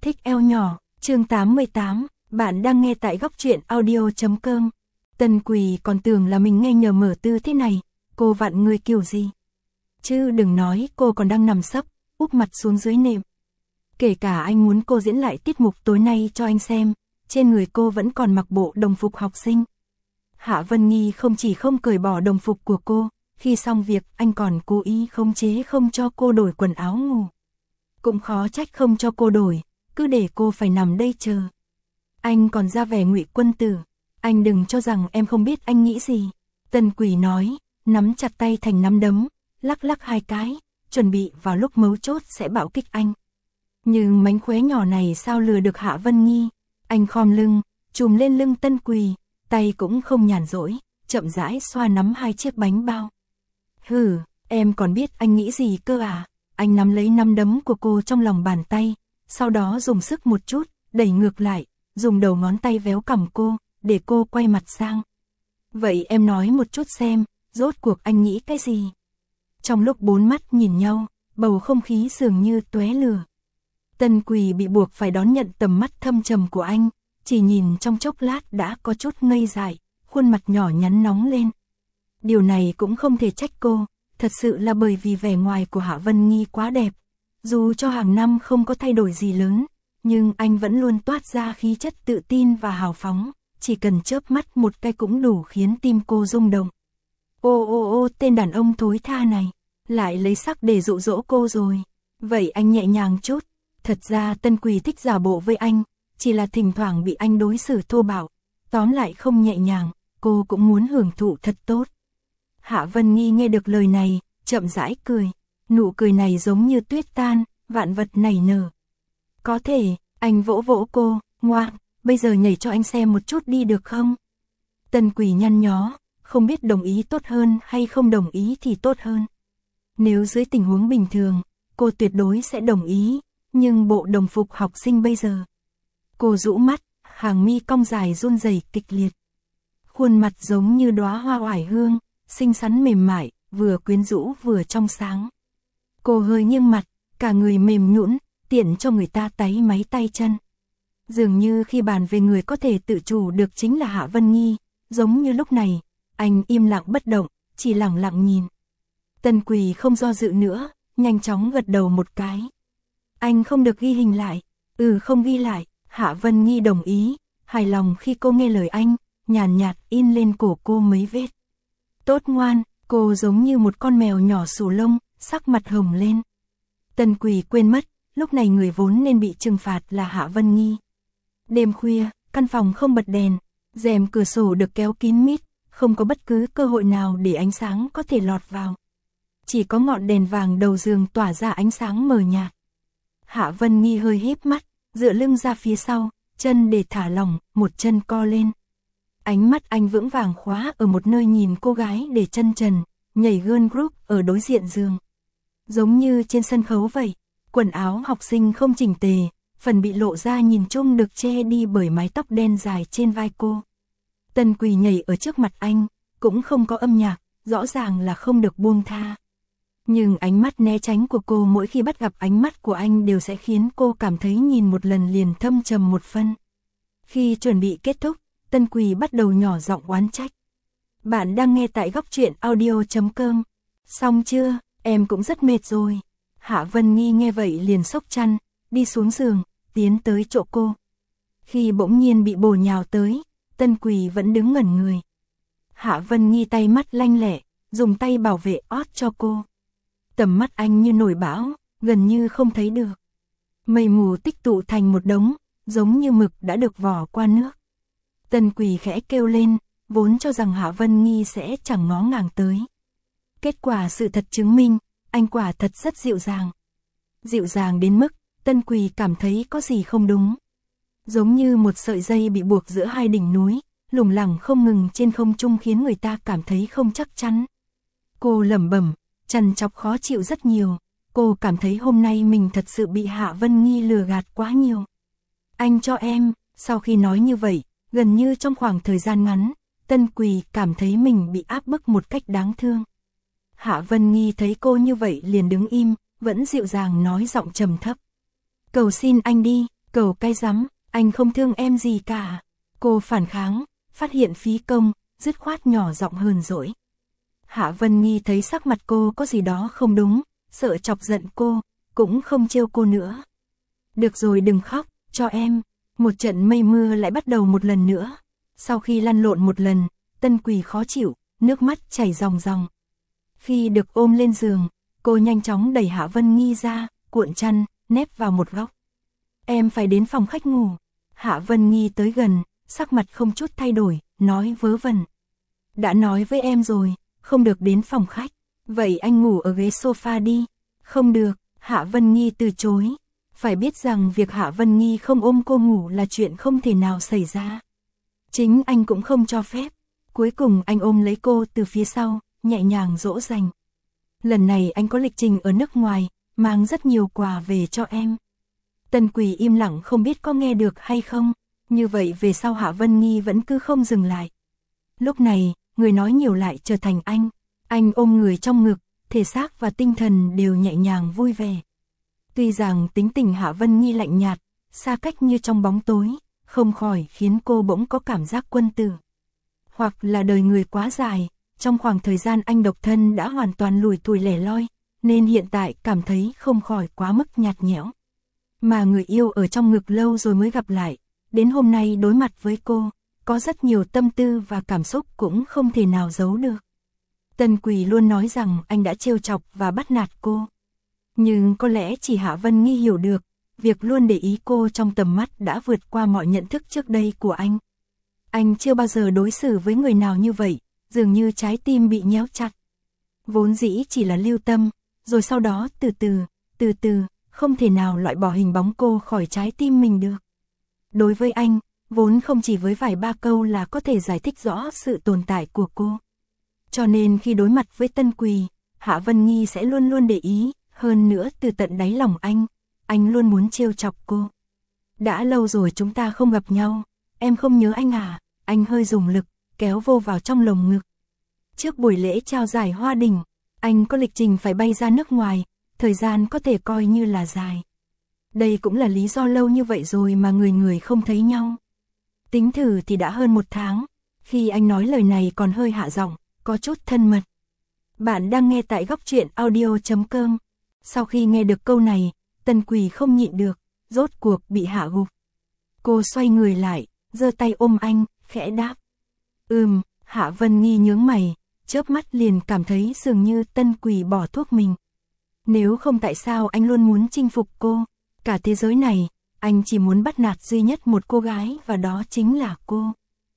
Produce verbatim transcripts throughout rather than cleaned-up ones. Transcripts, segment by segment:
Thích eo nhỏ, chương tám mươi tám, bạn đang nghe tại góc truyện audio.com. Tân Quỳ còn tưởng là mình nghe nhờ mở tư thế này, cô vặn người kiểu gì. Chứ đừng nói cô còn đang nằm sấp, úp mặt xuống dưới nệm. Kể cả anh muốn cô diễn lại tiết mục tối nay cho anh xem, trên người cô vẫn còn mặc bộ đồng phục học sinh. Hạ Vân Nghi không chỉ không cởi bỏ đồng phục của cô, khi xong việc anh còn cố ý khống chế không cho cô đổi quần áo ngủ. Cũng khó trách không cho cô đổi, cứ để cô phải nằm đây chờ. Anh còn ra vẻ ngụy quân tử, anh đừng cho rằng em không biết anh nghĩ gì. Tân Quỳ nói, nắm chặt tay thành nắm đấm, lắc lắc hai cái, chuẩn bị vào lúc mấu chốt sẽ bạo kích anh. Nhưng mánh khóe nhỏ này sao lừa được Hạ Vân Nghi. Anh khom lưng, chùm lên lưng Tân Quỳ, tay cũng không nhàn rỗi, chậm rãi xoa nắm hai chiếc bánh bao. Hừ, em còn biết anh nghĩ gì cơ à? Anh nắm lấy nắm đấm của cô trong lòng bàn tay, sau đó dùng sức một chút, đẩy ngược lại, dùng đầu ngón tay véo cằm cô, để cô quay mặt sang. Vậy em nói một chút xem, rốt cuộc anh nghĩ cái gì? Trong lúc bốn mắt nhìn nhau, bầu không khí dường như tóe lửa. Tân Quỳ bị buộc phải đón nhận tầm mắt thâm trầm của anh, chỉ nhìn trong chốc lát đã có chút ngây dại, khuôn mặt nhỏ nhắn nóng lên. Điều này cũng không thể trách cô, thật sự là bởi vì vẻ ngoài của Hạ Vân Nghi quá đẹp. Dù cho hàng năm không có thay đổi gì lớn, nhưng anh vẫn luôn toát ra khí chất tự tin và hào phóng, chỉ cần chớp mắt một cái cũng đủ khiến tim cô rung động. Ô ô ô, tên đàn ông thối tha này, lại lấy sắc để dụ dỗ cô rồi. Vậy anh nhẹ nhàng chút. Thật ra Tân Quỳ thích giả bộ với anh, chỉ là thỉnh thoảng bị anh đối xử thô bạo, tóm lại không nhẹ nhàng, cô cũng muốn hưởng thụ thật tốt. Hạ Vân Nghi nghe được lời này, chậm rãi cười, nụ cười này giống như tuyết tan, vạn vật nảy nở. Có thể, anh vỗ vỗ cô, ngoan, bây giờ nhảy cho anh xem một chút đi được không? Tân Quỳ nhăn nhó, không biết đồng ý tốt hơn hay không đồng ý thì tốt hơn. Nếu dưới tình huống bình thường, cô tuyệt đối sẽ đồng ý, nhưng bộ đồng phục học sinh bây giờ. Cô rũ mắt, hàng mi cong dài run rẩy kịch liệt. Khuôn mặt giống như đóa hoa oải hương, xinh xắn mềm mại, vừa quyến rũ vừa trong sáng. Cô hơi nghiêng mặt, cả người mềm nhũn, tiện cho người ta táy máy tay chân. Dường như khi bàn về người có thể tự chủ được chính là Hạ Vân Nghi, giống như lúc này, anh im lặng bất động, chỉ lặng lặng nhìn. Tân Quỳ không do dự nữa, nhanh chóng gật đầu một cái. Anh không được ghi hình lại. Ừ, không ghi lại. Hạ Vân Nghi đồng ý, hài lòng khi cô nghe lời anh, nhàn nhạt, nhạt in lên cổ cô mấy vết. Tốt ngoan, cô giống như một con mèo nhỏ xù lông, sắc mặt hồng lên. Tân Quỳ quên mất, lúc này người vốn nên bị trừng phạt là Hạ Vân Nghi. Đêm khuya, căn phòng không bật đèn, rèm cửa sổ được kéo kín mít, không có bất cứ cơ hội nào để ánh sáng có thể lọt vào. Chỉ có ngọn đèn vàng đầu giường tỏa ra ánh sáng mờ nhạt. Hạ Vân Nghi hơi híp mắt, dựa lưng ra phía sau, chân để thả lỏng, một chân co lên. Ánh mắt anh vững vàng khóa ở một nơi nhìn cô gái để chân trần, nhảy girl group ở đối diện giường. Giống như trên sân khấu vậy, quần áo học sinh không chỉnh tề, phần bị lộ ra nhìn chung được che đi bởi mái tóc đen dài trên vai cô. Tân Quỳ nhảy ở trước mặt anh, cũng không có âm nhạc, rõ ràng là không được buông tha. Nhưng ánh mắt né tránh của cô mỗi khi bắt gặp ánh mắt của anh đều sẽ khiến cô cảm thấy nhìn một lần liền thâm trầm một phân. Khi chuẩn bị kết thúc, Tân Quỳ bắt đầu nhỏ giọng oán trách. Bạn đang nghe tại góc truyện audio.com. Xong chưa, em cũng rất mệt rồi. Hạ Vân Nghi nghe vậy liền xốc chăn, đi xuống giường, tiến tới chỗ cô. Khi bỗng nhiên bị bổ nhào tới, Tân Quỳ vẫn đứng ngẩn người. Hạ Vân Nghi tay mắt lanh lẹ, dùng tay bảo vệ ót cho cô. Tầm mắt anh như nổi bão, gần như không thấy được. Mây mù tích tụ thành một đống, giống như mực đã được vò qua nước. Tân Quỳ khẽ kêu lên, vốn cho rằng Hạ Vân Nghi sẽ chẳng ngó ngàng tới. Kết quả sự thật chứng minh, anh quả thật rất dịu dàng. Dịu dàng đến mức, Tân Quỳ cảm thấy có gì không đúng. Giống như một sợi dây bị buộc giữa hai đỉnh núi, lủng lẳng không ngừng trên không trung khiến người ta cảm thấy không chắc chắn. Cô lẩm bẩm, trằn trọc khó chịu rất nhiều, cô cảm thấy hôm nay mình thật sự bị Hạ Vân Nghi lừa gạt quá nhiều. Anh cho em, sau khi nói như vậy, gần như trong khoảng thời gian ngắn, Tân Quỳ cảm thấy mình bị áp bức một cách đáng thương. Hạ Vân Nghi thấy cô như vậy liền đứng im, vẫn dịu dàng nói giọng trầm thấp. Cầu xin anh đi, Cầu cái rắm, anh không thương em gì cả. Cô phản kháng, phát hiện phí công, dứt khoát nhỏ giọng hờn dỗi. Hạ Vân Nghi thấy sắc mặt cô có gì đó không đúng, sợ chọc giận cô, cũng không trêu cô nữa. Được rồi đừng khóc, cho em. Một trận mây mưa lại bắt đầu một lần nữa. Sau khi lăn lộn một lần, Tân Quỳ khó chịu, nước mắt chảy ròng ròng. Khi được ôm lên giường, cô nhanh chóng đẩy Hạ Vân Nghi ra, cuộn chăn, nép vào một góc. Em phải đến phòng khách ngủ. Hạ Vân Nghi tới gần, sắc mặt không chút thay đổi, nói vớ vẩn. Đã nói với em rồi, không được đến phòng khách. Vậy anh ngủ ở ghế sofa đi. Không được, Hạ Vân Nghi từ chối. Phải biết rằng việc Hạ Vân Nghi không ôm cô ngủ là chuyện không thể nào xảy ra. Chính anh cũng không cho phép. Cuối cùng anh ôm lấy cô từ phía sau, nhẹ nhàng dỗ dành. Lần này anh có lịch trình ở nước ngoài, mang rất nhiều quà về cho em. Tân Quỳ im lặng không biết có nghe được hay không. Như vậy về sau Hạ Vân Nghi vẫn cứ không dừng lại. Lúc này, người nói nhiều lại trở thành anh. Anh ôm người trong ngực, thể xác và tinh thần đều nhẹ nhàng vui vẻ. Tuy rằng tính tình Hạ Vân Nghi lạnh nhạt, xa cách như trong bóng tối, không khỏi khiến cô bỗng có cảm giác quân tử. Hoặc là đời người quá dài, trong khoảng thời gian anh độc thân đã hoàn toàn lủi thủi lẻ loi, nên hiện tại cảm thấy không khỏi quá mức nhạt nhẽo. Mà người yêu ở trong ngực lâu rồi mới gặp lại, đến hôm nay đối mặt với cô, có rất nhiều tâm tư và cảm xúc cũng không thể nào giấu được. Tân Quỳ luôn nói rằng anh đã trêu chọc và bắt nạt cô. Nhưng có lẽ chỉ Hạ Vân Nghi hiểu được, việc luôn để ý cô trong tầm mắt đã vượt qua mọi nhận thức trước đây của anh. Anh chưa bao giờ đối xử với người nào như vậy, dường như trái tim bị nhéo chặt. Vốn dĩ chỉ là lưu tâm, rồi sau đó từ từ, từ từ, không thể nào loại bỏ hình bóng cô khỏi trái tim mình được. Đối với anh, vốn không chỉ với vài ba câu là có thể giải thích rõ sự tồn tại của cô. Cho nên khi đối mặt với Tân Quỳ, Hạ Vân Nghi sẽ luôn luôn để ý, hơn nữa từ tận đáy lòng anh, anh luôn muốn trêu chọc cô. Đã lâu rồi chúng ta không gặp nhau, em không nhớ anh à? Anh hơi dùng lực, kéo vô vào trong lồng ngực. Trước buổi lễ trao giải Hoa Đình, anh có lịch trình phải bay ra nước ngoài, thời gian có thể coi như là dài. Đây cũng là lý do lâu như vậy rồi mà người người không thấy nhau. Tính thử thì đã hơn một tháng, khi anh nói lời này còn hơi hạ giọng, có chút thân mật. Bạn đang nghe tại góc truyện audio chấm com. Sau khi nghe được câu này, Tân Quỳ không nhịn được, rốt cuộc bị hạ gục. Cô xoay người lại, giơ tay ôm anh, khẽ đáp. Ừm, Hạ Vân Nghi nhướng mày, chớp mắt liền cảm thấy dường như Tân Quỳ bỏ thuốc mình. Nếu không tại sao anh luôn muốn chinh phục cô, cả thế giới này, anh chỉ muốn bắt nạt duy nhất một cô gái và đó chính là cô.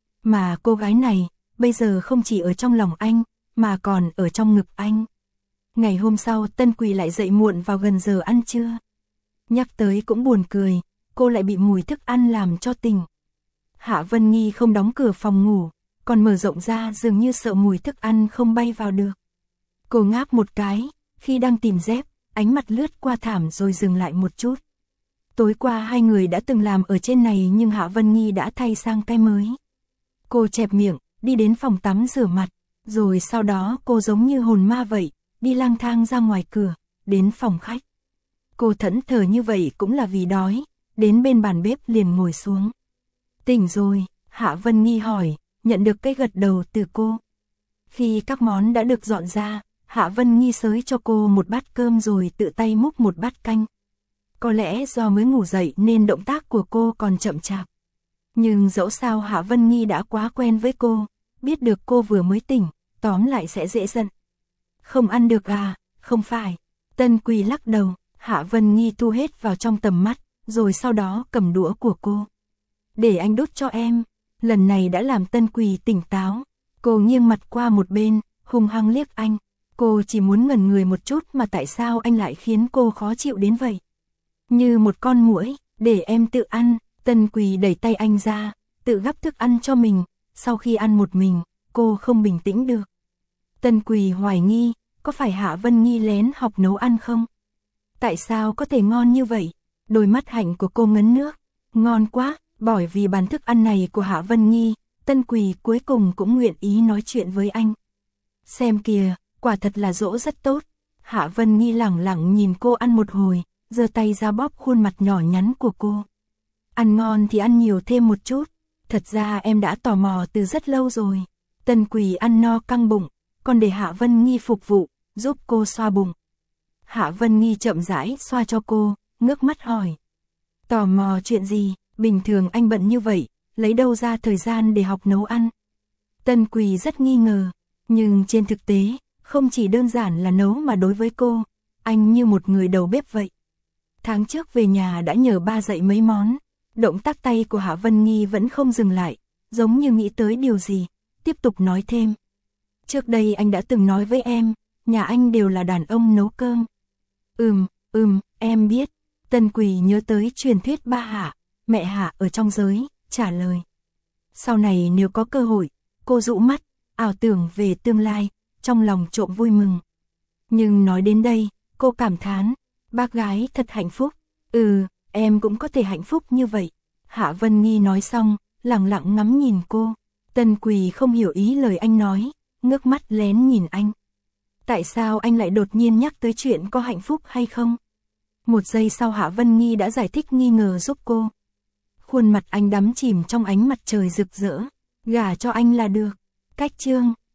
Mà cô gái này, bây giờ không chỉ ở trong lòng anh, mà còn ở trong ngực anh. Ngày hôm sau Tân Quỳ lại dậy muộn vào gần giờ ăn trưa. Nhắc tới cũng buồn cười, cô lại bị mùi thức ăn làm cho tỉnh. Hạ Vân Nghi không đóng cửa phòng ngủ, còn mở rộng ra dường như sợ mùi thức ăn không bay vào được. Cô ngáp một cái, khi đang tìm dép, ánh mặt lướt qua thảm rồi dừng lại một chút. Tối qua hai người đã từng làm ở trên này nhưng Hạ Vân Nghi đã thay sang cái mới. Cô chẹp miệng, đi đến phòng tắm rửa mặt, rồi sau đó cô giống như hồn ma vậy, đi lang thang ra ngoài cửa, đến phòng khách. Cô thẫn thờ như vậy cũng là vì đói, đến bên bàn bếp liền ngồi xuống. Tỉnh rồi, Hạ Vân Nghi hỏi, nhận được cái gật đầu từ cô. Khi các món đã được dọn ra, Hạ Vân Nghi xới cho cô một bát cơm rồi tự tay múc một bát canh. Có lẽ do mới ngủ dậy nên động tác của cô còn chậm chạp. Nhưng dẫu sao Hạ Vân Nghi đã quá quen với cô, biết được cô vừa mới tỉnh, tóm lại sẽ dễ giận. Không ăn được à, không phải. Tân Quỳ lắc đầu, Hạ Vân Nghi thu hết vào trong tầm mắt, rồi sau đó cầm đũa của cô. Để anh đút cho em. Lần này đã làm Tân Quỳ tỉnh táo. Cô nghiêng mặt qua một bên, hung hăng liếc anh. Cô chỉ muốn ngẩn người một chút mà tại sao anh lại khiến cô khó chịu đến vậy. Như một con muỗi, để em tự ăn. Tân Quỳ đẩy tay anh ra, tự gắp thức ăn cho mình. Sau khi ăn một mình, cô không bình tĩnh được. Tân Quỳ hoài nghi, có phải Hạ Vân Nghi lén học nấu ăn không? Tại sao có thể ngon như vậy? Đôi mắt hạnh của cô ngấn nước. Ngon quá, bởi vì bàn thức ăn này của Hạ Vân Nghi, Tân Quỳ cuối cùng cũng nguyện ý nói chuyện với anh. Xem kìa, quả thật là dỗ rất tốt. Hạ Vân Nghi lẳng lặng nhìn cô ăn một hồi, giơ tay ra bóp khuôn mặt nhỏ nhắn của cô. Ăn ngon thì ăn nhiều thêm một chút. Thật ra em đã tò mò từ rất lâu rồi. Tần Quỳ ăn no căng bụng, còn để Hạ Vân Nghi phục vụ, giúp cô xoa bụng. Hạ Vân Nghi chậm rãi xoa cho cô, ngước mắt hỏi. Tò mò chuyện gì, bình thường anh bận như vậy, lấy đâu ra thời gian để học nấu ăn? Tần Quỳ rất nghi ngờ, nhưng trên thực tế, không chỉ đơn giản là nấu mà đối với cô, anh như một người đầu bếp vậy. Tháng trước về nhà đã nhờ ba dạy mấy món, động tác tay của Hạ Vân Nghi vẫn không dừng lại, giống như nghĩ tới điều gì, tiếp tục nói thêm. Trước đây anh đã từng nói với em, nhà anh đều là đàn ông nấu cơm. Ừm, ừm, em biết. Tần Quỳ nhớ tới truyền thuyết ba Hạ, mẹ Hạ ở trong giới, trả lời. Sau này nếu có cơ hội, cô dụ mắt, ảo tưởng về tương lai, trong lòng trộm vui mừng. Nhưng nói đến đây, cô cảm thán, bác gái thật hạnh phúc. Ừ, em cũng có thể hạnh phúc như vậy. Hạ Vân Nghi nói xong, lặng lặng ngắm nhìn cô. Tần Quỳ không hiểu ý lời anh nói, ngước mắt lén nhìn anh. Tại sao anh lại đột nhiên nhắc tới chuyện có hạnh phúc hay không? Một giây sau Hạ Vân Nghi đã giải thích nghi ngờ giúp cô. Khuôn mặt anh đắm chìm trong ánh mặt trời rực rỡ, gả cho anh là được. Cách chương